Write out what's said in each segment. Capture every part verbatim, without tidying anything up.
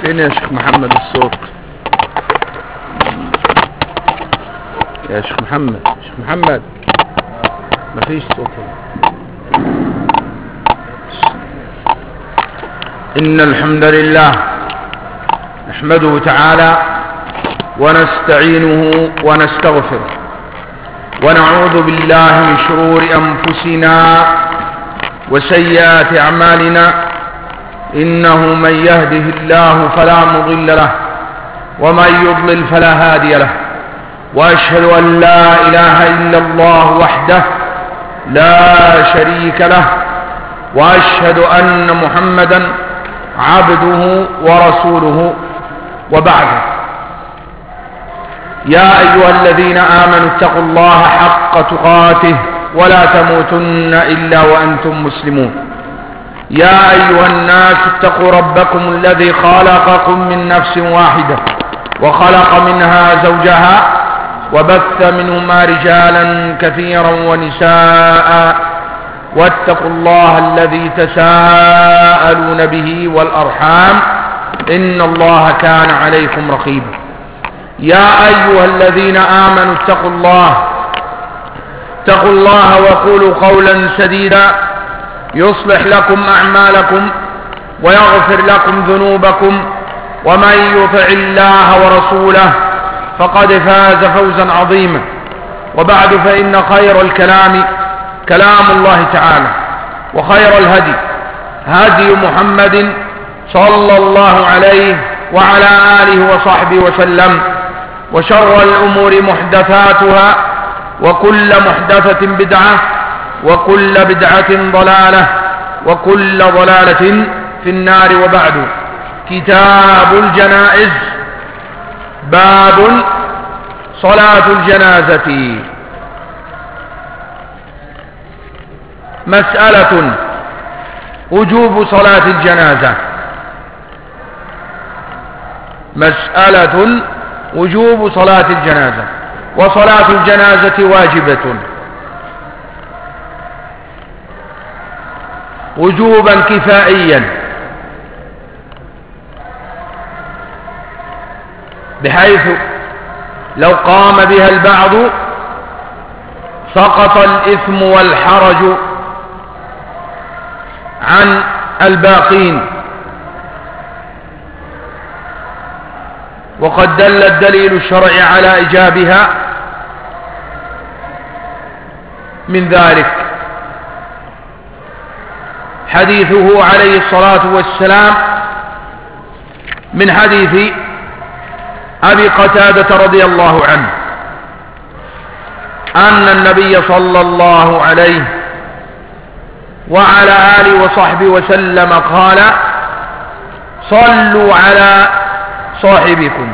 فين يا شيخ محمد الصوت؟ يا شيخ محمد، شيخ محمد مفيش صوت. إن الحمد لله نحمده تعالى ونستعينه ونستغفره ونعوذ بالله من شرور أنفسنا وسيئات أعمالنا، إنه من يهده الله فلا مضل له ومن يضلل فلا هادي له، وأشهد أن لا إله إلا الله وحده لا شريك له، وأشهد أن محمدا عبده ورسوله، وبعده. يا أيها الذين آمنوا اتقوا الله حق تقاته ولا تموتن إلا وأنتم مسلمون. يا أيها الناس اتقوا ربكم الذي خلقكم من نفس واحدة وخلق منها زوجها وبث منهما رجالا كثيرا ونساء، واتقوا الله الذي تساءلون به والأرحام إن الله كان عليكم رقيبا. يا أيها الذين آمنوا اتقوا الله اتقوا الله وقولوا قولا سديدا يصلح لكم أعمالكم ويغفر لكم ذنوبكم، ومن يطع الله ورسوله فقد فاز فوزا عظيما. وبعد، فإن خير الكلام كلام الله تعالى، وخير الهدي هدي محمد صلى الله عليه وعلى آله وصحبه وسلم، وشر الأمور محدثاتها، وكل محدثة بدعة، وكل بدعة ضلالة، وكل ضلالة في النار. وبعد، كتاب الجنائز، باب صلاة الجنازة. مسألة: وجوب صلاة الجنازة. مسألة: وجوب صلاة الجنازة. وصلاة الجنازة واجبة وجوبا كفائيا، بحيث لو قام بها البعض سقط الإثم والحرج عن الباقين. وقد دل الدليل الشرعي على إيجابها من ذلك حديثه عليه الصلاة والسلام من حديث أبي قتادة رضي الله عنه أن النبي صلى الله عليه وعلى آله وصحبه وسلم قال: صلوا على صاحبكم.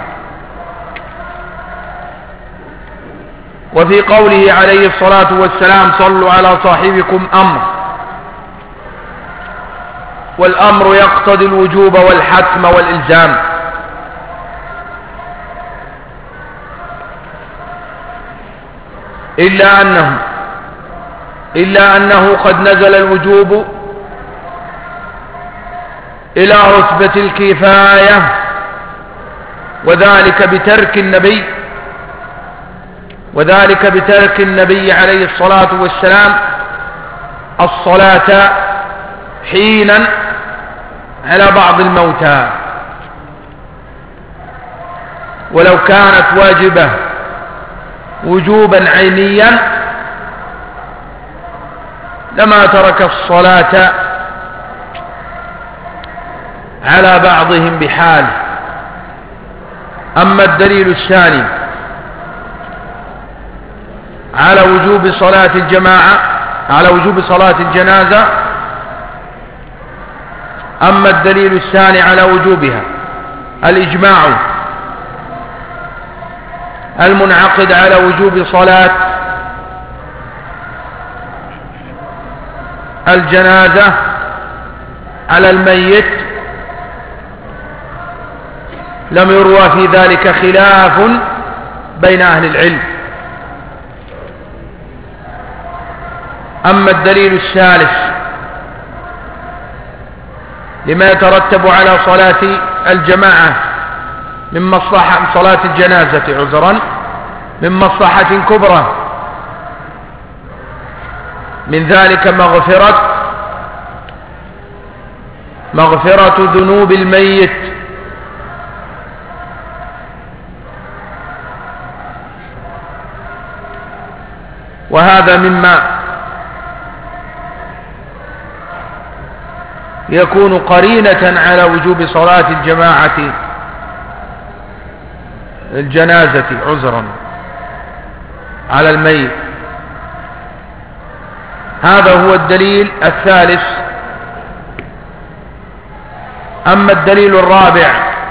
وفي قوله عليه الصلاة والسلام صلوا على صاحبكم أمر، والأمر يقتضي الوجوب والحتم والإلزام، إلا أنه إلا أنه قد نزل الوجوب إلى رتبة الكفاية، وذلك بترك النبي وذلك بترك النبي عليه الصلاة والسلام الصلاة حينا على بعض الموتى. ولو كانت واجبة وجوبا عينيا لما ترك الصلاة على بعضهم بحال. أما الدليل الثاني على وجوب صلاة الجماعة على وجوب صلاة الجنازة أما الدليل الثاني على وجوبها الإجماع المنعقد على وجوب صلاة الجنازة على الميت، لم يروى في ذلك خلاف بين أهل العلم. أما الدليل الثالث لما يترتب على صلاة الجماعة من مصلحة صلاة الجنازة عذرا من مصلحة كبرى، من ذلك مغفرة مغفرة ذنوب الميت، وهذا مما يكون قرينة على وجوب صلاة الجماعة الجنازة عذرا على الميت. هذا هو الدليل الثالث. أما الدليل الرابع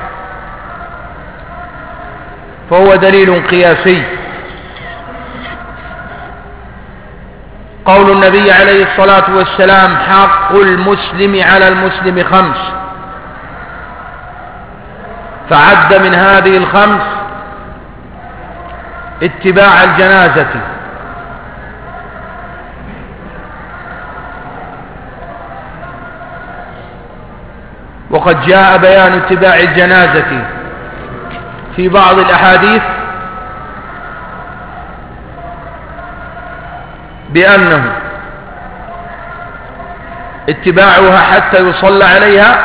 فهو دليل قياسي، قول النبي عليه الصلاة والسلام: حق المسلم على المسلم خمس، فعد من هذه الخمس اتباع الجنازة، وقد جاء بيان اتباع الجنازة في بعض الأحاديث بأنه اتباعها حتى يصلى عليها،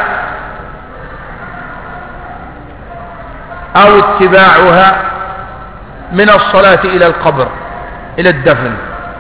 أو اتباعها من الصلاة إلى القبر إلى الدفن،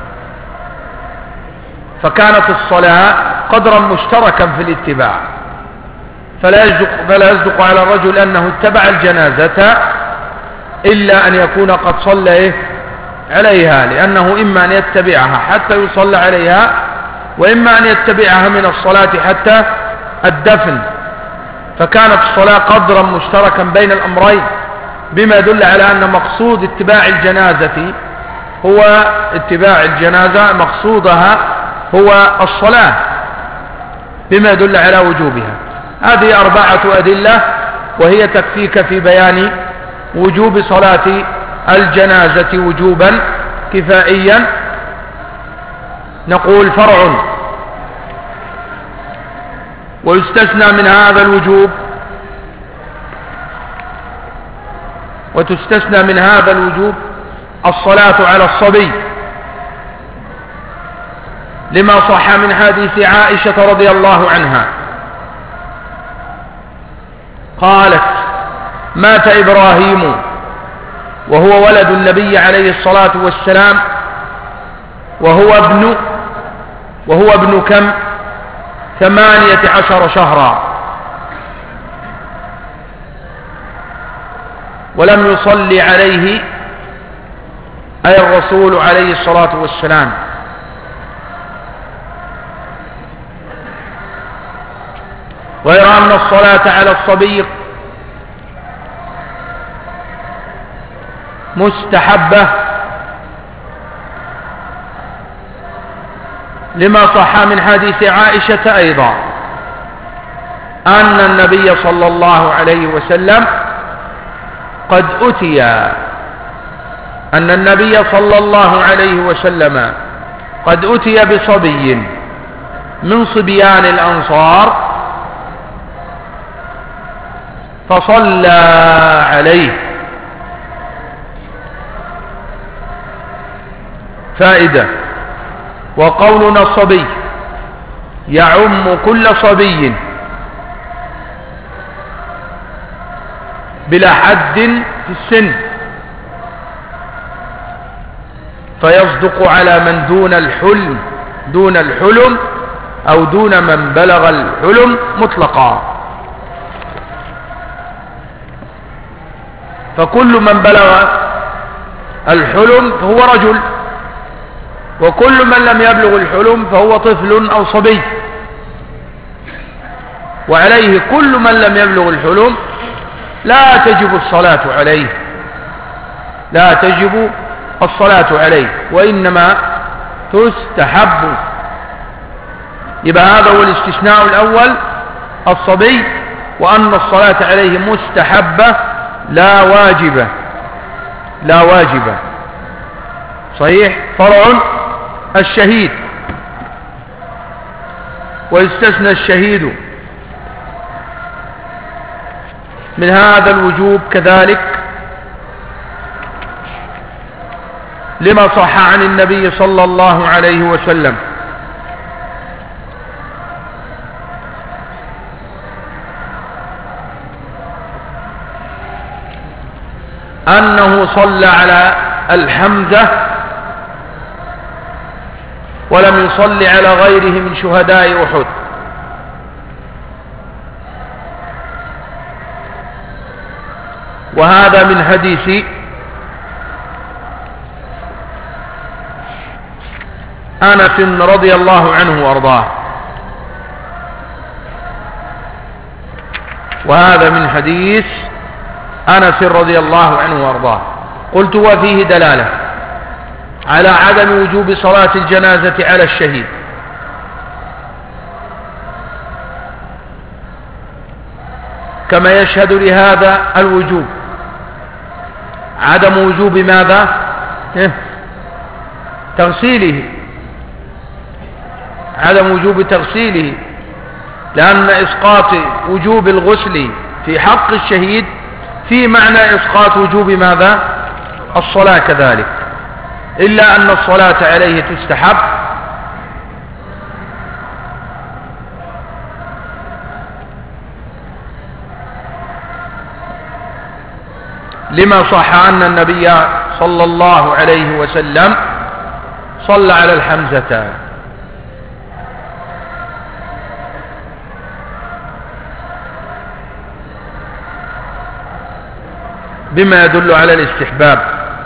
فكانت الصلاة قدرا مشتركا في الاتباع، فلا يصدق, فلا يصدق على الرجل أنه اتبع الجنازة إلا أن يكون قد صلى عليها، لأنه إما أن يتبعها حتى يصلى عليها، وإما أن يتبعها من الصلاة حتى الدفن، فكانت الصلاة قدرا مشتركا بين الأمرين، بما يدل على أن مقصود اتباع الجنازة هو اتباع الجنازة مقصودها هو الصلاة، بما يدل على وجوبها. هذه أربعة أدلة وهي تكفيك في بيان وجوب صلاة الجنازة وجوبا كفائيا. نقول: فرع. ويستثنى من هذا الوجوب وتستثنى من هذا الوجوب الصلاة على الصبي، لما صح من حديث عائشة رضي الله عنها قالت: مات إبراهيم وهو ولد النبي عليه الصلاة والسلام، وهو ابن وهو ابن كم ثمانية عشر شهرا، ولم يصلي عليه أي الرسول عليه الصلاة والسلام، غير أن الصلاة على الصبي مستحبة، لما صح من حديث عائشة أيضا أن النبي صلى الله عليه وسلم قد أتي أن النبي صلى الله عليه وسلم قد أتي بصبي من صبيان الأنصار فصلى عليه. فائدة: وقولنا الصبي يعم كل صبي بلا حد في السن، فيصدق على من دون الحلم دون الحلم أو دون من بلغ الحلم مطلقا، فكل من بلغ الحلم فهو رجل، وكل من لم يبلغ الحلم فهو طفل أو صبي، وعليه كل من لم يبلغ الحلم لا تجب الصلاة عليه لا تجب الصلاة عليه وإنما تستحب. يبقى هذا هو الاستثناء الأول، الصبي، وأن الصلاة عليه مستحبة لا واجبة لا واجبة صحيح. فرع: الشهيد. ويستثنى الشهيد من هذا الوجوب كذلك لما صح عن النبي صلى الله عليه وسلم أنه صلى على الحمزة ولم يصلي على غيره من شهداء أحد. وهذا من حديث أنس رضي الله عنه وارضاه، وهذا من حديث أنس رضي الله عنه وارضاه. قلت وفيه دلالة على عدم وجوب صلاة الجنازة على الشهيد، كما يشهد لهذا الوجوب عدم وجوب ماذا؟ تغسيله، عدم وجوب تغسيله، لأن إسقاط وجوب الغسل في حق الشهيد في معنى إسقاط وجوب ماذا؟ الصلاة كذلك، إلا أن الصلاة عليه تستحب لما صح أن النبي صلى الله عليه وسلم صلى على الحمزة. بما يدل على الاستحباب.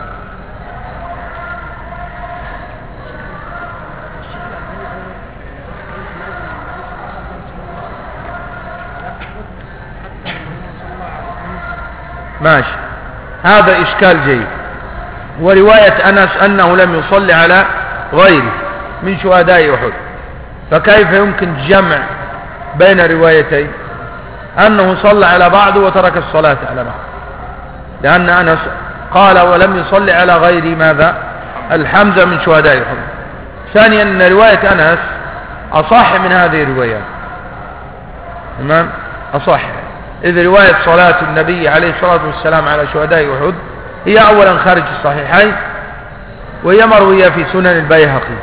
ماشي، هذا إشكال جيد. ورواية أنس أنه لم يصلي على غيره من شهداء أحد، فكيف يمكن جمع بين روايتين؟ أنه صلى على بعض وترك الصلاة على بعض، لأن أنس قال ولم يصلي على غير ماذا؟ الحمزة من شهداء أحد. ثانيا أن رواية أنس أصح من هذه الروايات، تمام؟ أصح، إذ رواية صلاة النبي عليه الصلاة والسلام على شهداء أحد هي أولا خارج الصحيحين، وهي مروية في سنن البيهقي.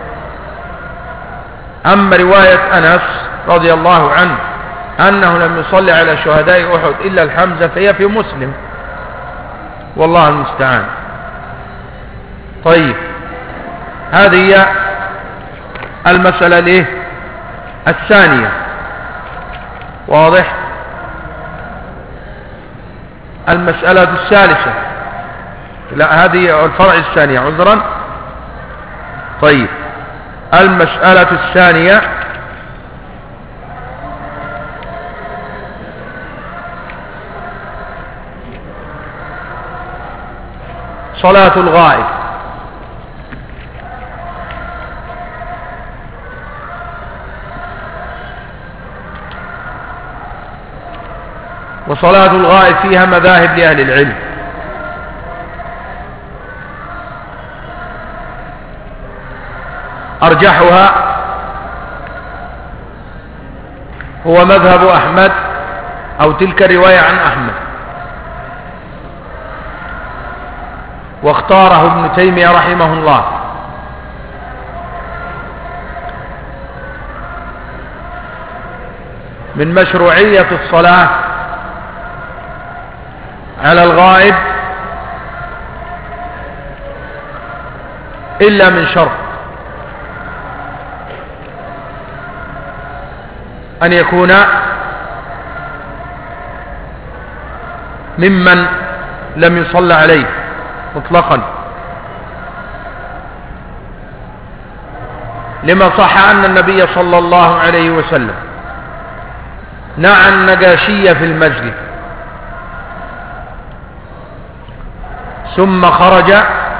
أما رواية أنس رضي الله عنه أنه لم يصلي على شهداء أحد إلا الحمزة فهي في مسلم، والله المستعان. طيب، هذه هي المسألة ليه الثانية، واضح؟ المسألة الثالثة، لا هذه الفرع الثانية، عذرا. طيب، المسألة الثانية صلاة الغائب. وصلاة الغائب فيها مذاهب لأهل العلم. أرجحها هو مذهب أحمد، أو تلك الرواية عن أحمد، واختاره ابن تيمية رحمه الله. من مشروعية الصلاة على الغائب إلا من شرط، أن يكون ممن لم يصلى عليه مطلقا، لما صح أن النبي صلى الله عليه وسلم نعى النجاشي في المسجد ثم خرج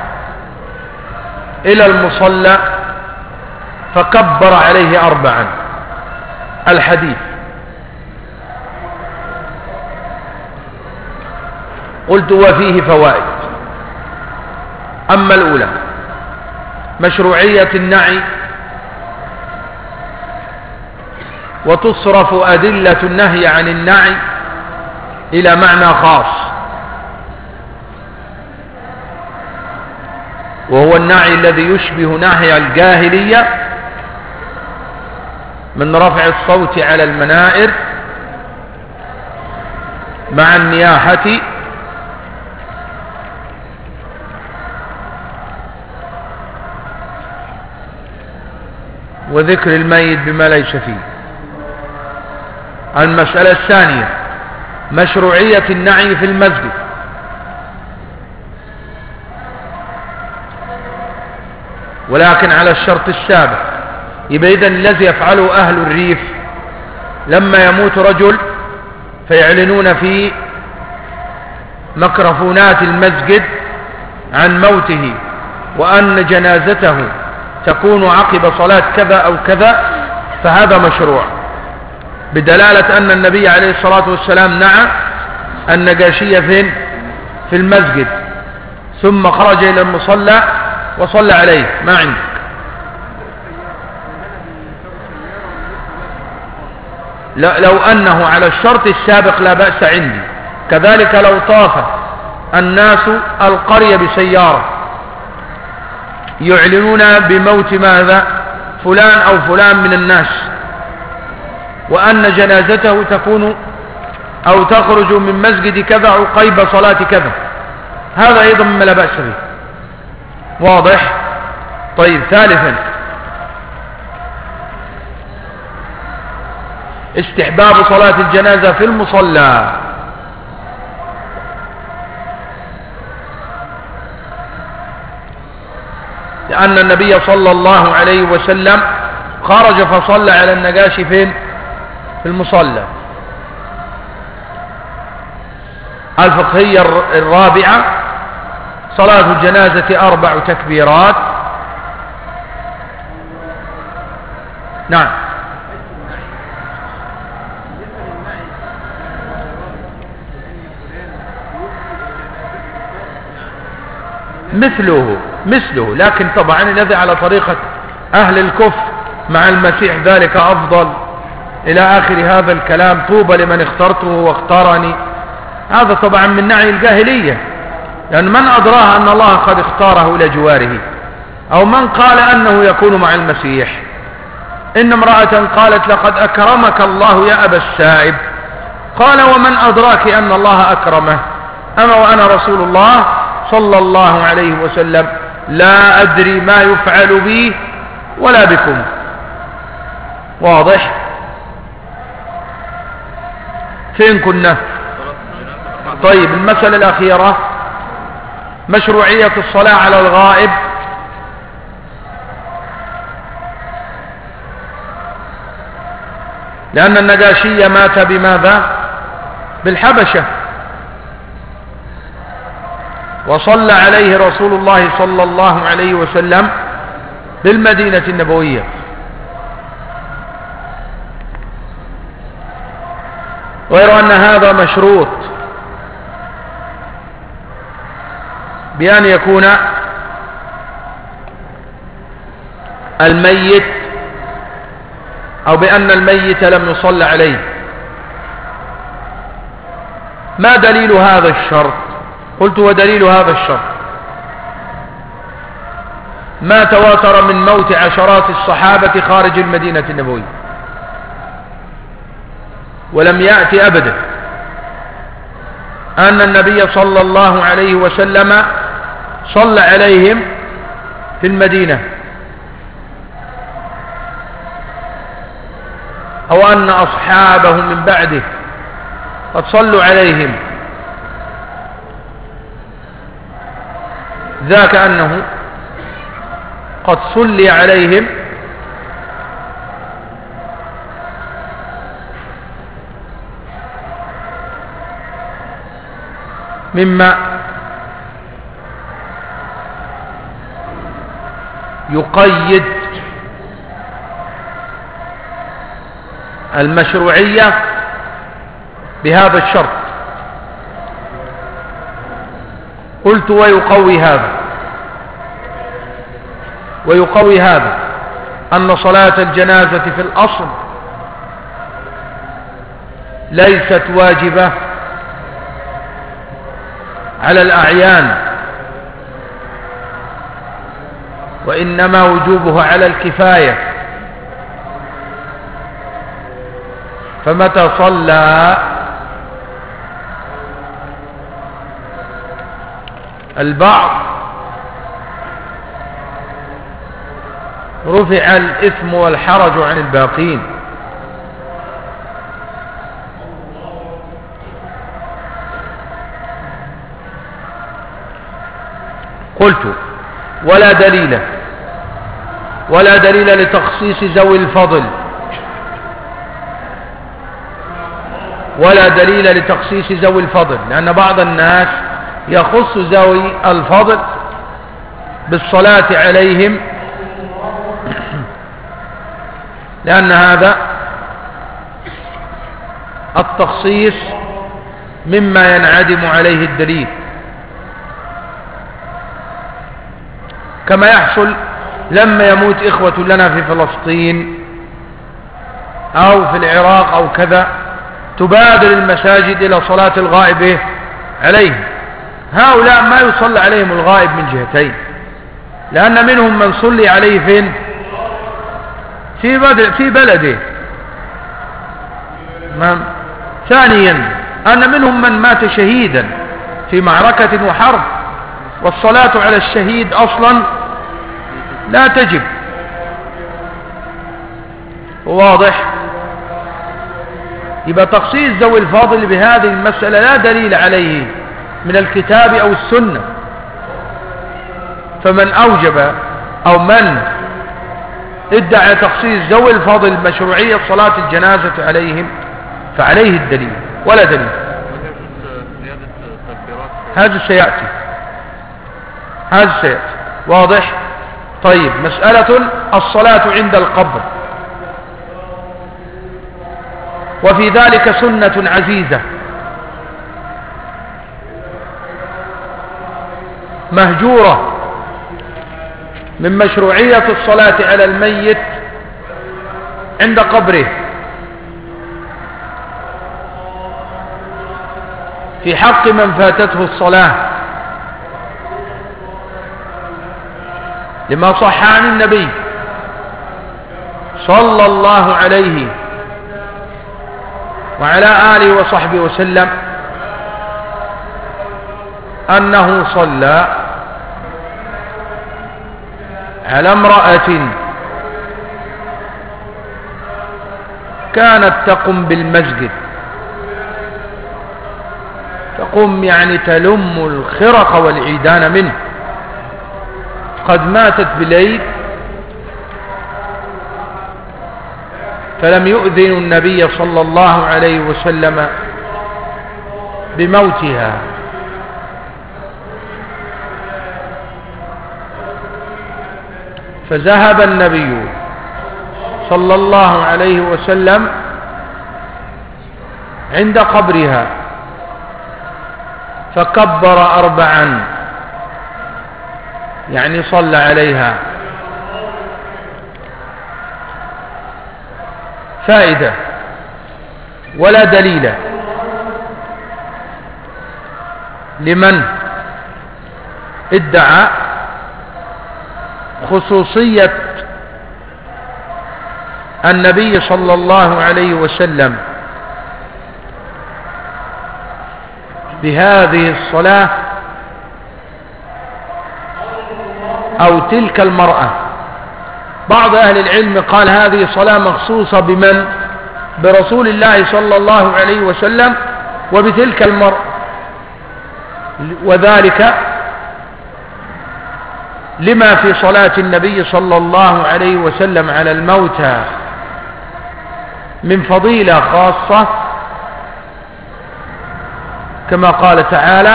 إلى المصلى فكبر عليه أربعا. الحديث قلت وفيه فوائد. أما الأولى مشروعية النعي، وتصرف أدلة النهي عن النعي إلى معنى خاص، وهو النعي الذي يشبه نهي الجاهلية من رفع الصوت على المنائر مع النياحة وذكر الميت بما ليس فيه. المسألة الثانية مشروعية النعي في المسجد. ولكن على الشرط السابق. يبقى إذن الذي يفعله أهل الريف لما يموت رجل فيعلنون في ميكروفونات المسجد عن موته وأن جنازته تكون عقب صلاة كذا أو كذا، فهذا مشروع، بدلالة أن النبي عليه الصلاة والسلام نعى النجاشي فين؟ في المسجد، ثم خرج إلى المصلى وصلى عليه. ما عندك؟ لا، لو أنه على الشرط السابق لا بأس عندي. كذلك لو طاف الناس القرية بسيارة يعلنون بموت ماذا؟ فلان أو فلان من الناس، وأن جنازته تكون أو تخرج من مسجد كذا عقيب صلاة كذا، هذا أيضا مما لا بأس به. واضح؟ طيب. ثالثا استحباب صلاة الجنازة في المصلى. لأن النبي صلى الله عليه وسلم خرج فصلى على النجاشي فين؟ في المصلى. الفقهية الرابعة صلاة الجنازة أربع تكبيرات. نعم. مثله مثله لكن طبعا الذي على طريقة أهل الكفر مع المسيح ذلك أفضل إلى آخر هذا الكلام. طوبى لمن اخترته واختارني، هذا طبعا من نعي الجاهلية، لأن من أدراه أن الله قد اختاره إلى جواره، أو من قال أنه يكون مع المسيح. إن امرأة قالت لقد أكرمك الله يا أبا السائب، قال ومن أدراك أن الله أكرمه؟ أما وأنا رسول الله صلى الله عليه وسلم لا أدري ما يفعل بي ولا بكم. واضح؟ فين كنا؟ طيب. المسألة الأخيرة مشروعية الصلاة على الغائب. لأن النجاشي مات بماذا؟ بالحبشة، وصلى عليه رسول الله صلى الله عليه وسلم بالمدينة النبوية. غير أن هذا مشروط بأن يكون الميت أو بأن الميت لم يصلى عليه. ما دليل هذا الشرط؟ قلت ودليل هذا الشرط ما تواتر من موت عشرات الصحابة خارج المدينة النبوية، ولم يأتي أبدا أن النبي صلى الله عليه وسلم صلى عليهم في المدينة، أو أن أصحابه من بعده قد صلوا عليهم. ذاك أنه قد صلي عليهم مما يقيد المشروعية بهذا الشرط. قلت ويقوي هذا ويقوي هذا أن صلاة الجنازة في الأصل ليست واجبة على الأعيان، وإنما وجوبه على الكفاية. فمتى صلى البعض رفع الإثم والحرج عن الباقين. قلت ولا دليل ولا دليل لتخصيص ذوي الفضل ولا دليل لتخصيص ذوي الفضل لأن بعض الناس يخص ذوي الفضل بالصلاة عليهم، لأن هذا التخصيص مما ينعدم عليه الدليل، كما يحصل لما يموت إخوة لنا في فلسطين أو في العراق أو كذا، تبادر المساجد إلى صلاة الغائب عليهم. هؤلاء ما يصلى عليهم الغائب من جهتين، لأن منهم من صلي عليه فين؟ في في بلده. ثانيا أن منهم من مات شهيدا في معركة وحرب، والصلاة على الشهيد أصلا لا تجب. واضح؟ يبقى تخصيص ذوي الفاضل بهذه المسألة لا دليل عليه من الكتاب أو السنة. فمن أوجب أو من ادعى تخصيص ذوي الفاضل مشروعية صلاة الجنازة عليهم فعليه الدليل ولا دليل. هذا سيأتي هذا سيأتي واضح؟ طيب، مسألة الصلاة عند القبر، وفي ذلك سنة عزيزة مهجورة من مشروعية الصلاة على الميت عند قبره في حق من فاتته الصلاة، لما صح عن النبي صلى الله عليه وعلى آله وصحبه وسلم أنه صلى على امرأة كانت تقم بالمسجد، تقوم يعني تلم الخرق والعيدان منه، قد ماتت بليل، فلم يؤذن النبي صلى الله عليه وسلم بموتها، فذهب النبي صلى الله عليه وسلم عند قبرها فكبر أربعا، يعني صلى عليها. فائدة ولا دليل لمن ادعى خصوصية النبي صلى الله عليه وسلم بهذه الصلاة أو تلك المرأة. بعض أهل العلم قال هذه صلاة مخصوصة بمن؟ برسول الله صلى الله عليه وسلم وبتلك المرأة، وذلك لما في صلاة النبي صلى الله عليه وسلم على الموتى من فضيلة خاصة، كما قال تعالى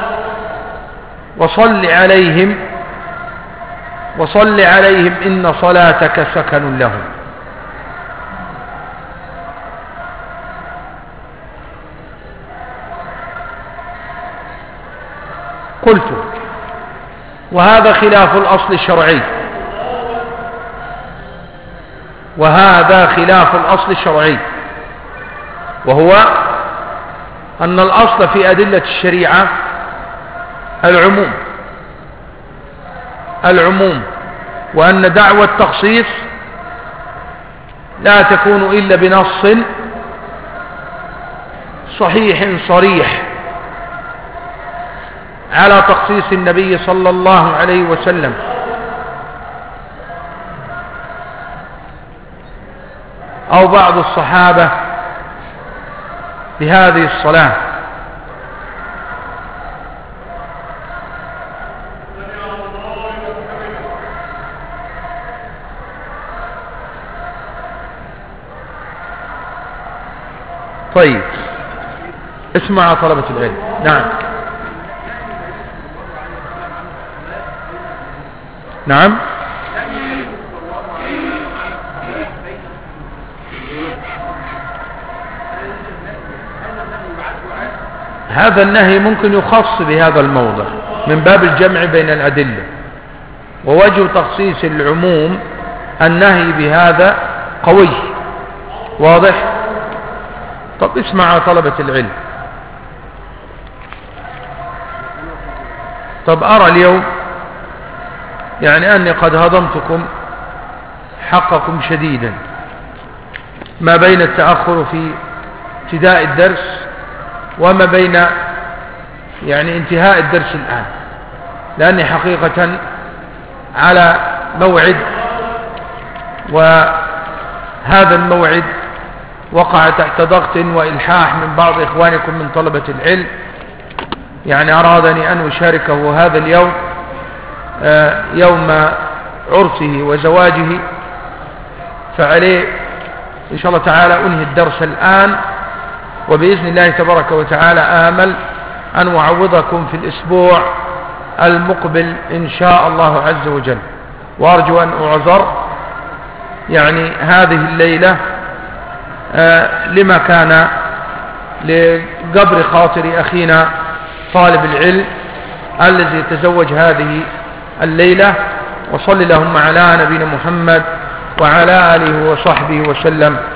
وصل عليهم وصل عليهم إن صلاتك سكن لهم. قلت وهذا خلاف الأصل الشرعي، وهذا خلاف الأصل الشرعي، وهو أن الأصل في أدلة الشريعة العموم العموم وأن دعوى التخصيص لا تكون إلا بنص صحيح صريح على تخصيص النبي صلى الله عليه وسلم، أو بعض الصحابة بهذه الصلاة. طيب اسمع طلبة العلم. نعم نعم هذا النهي ممكن يخص بهذا الموضع من باب الجمع بين الأدلة، ووجه تخصيص العموم النهي بهذا قوي واضح. طب اسمع طلبة العلم. طب أرى اليوم يعني أني قد هضمتكم حقكم شديدا ما بين التأخر في ابتداء الدرس وما بين يعني انتهاء الدرس الآن، لأني حقيقة على موعد، وهذا الموعد وقع تحت ضغط وإلحاح من بعض إخوانكم من طلبة العلم، يعني أرادني أن أشاركه هذا اليوم يوم عرسه وزواجه، فعليه إن شاء الله تعالى أنهي الدرس الآن، وبإذن الله تبارك وتعالى آمل أن أعوضكم في الأسبوع المقبل إن شاء الله عز وجل. وأرجو أن أعذر يعني هذه الليلة آه لما كان لقبر خاطر أخينا طالب العلم الذي تزوج هذه الليلة. وصل اللهم على نبينا محمد وعلى آله وصحبه وسلم.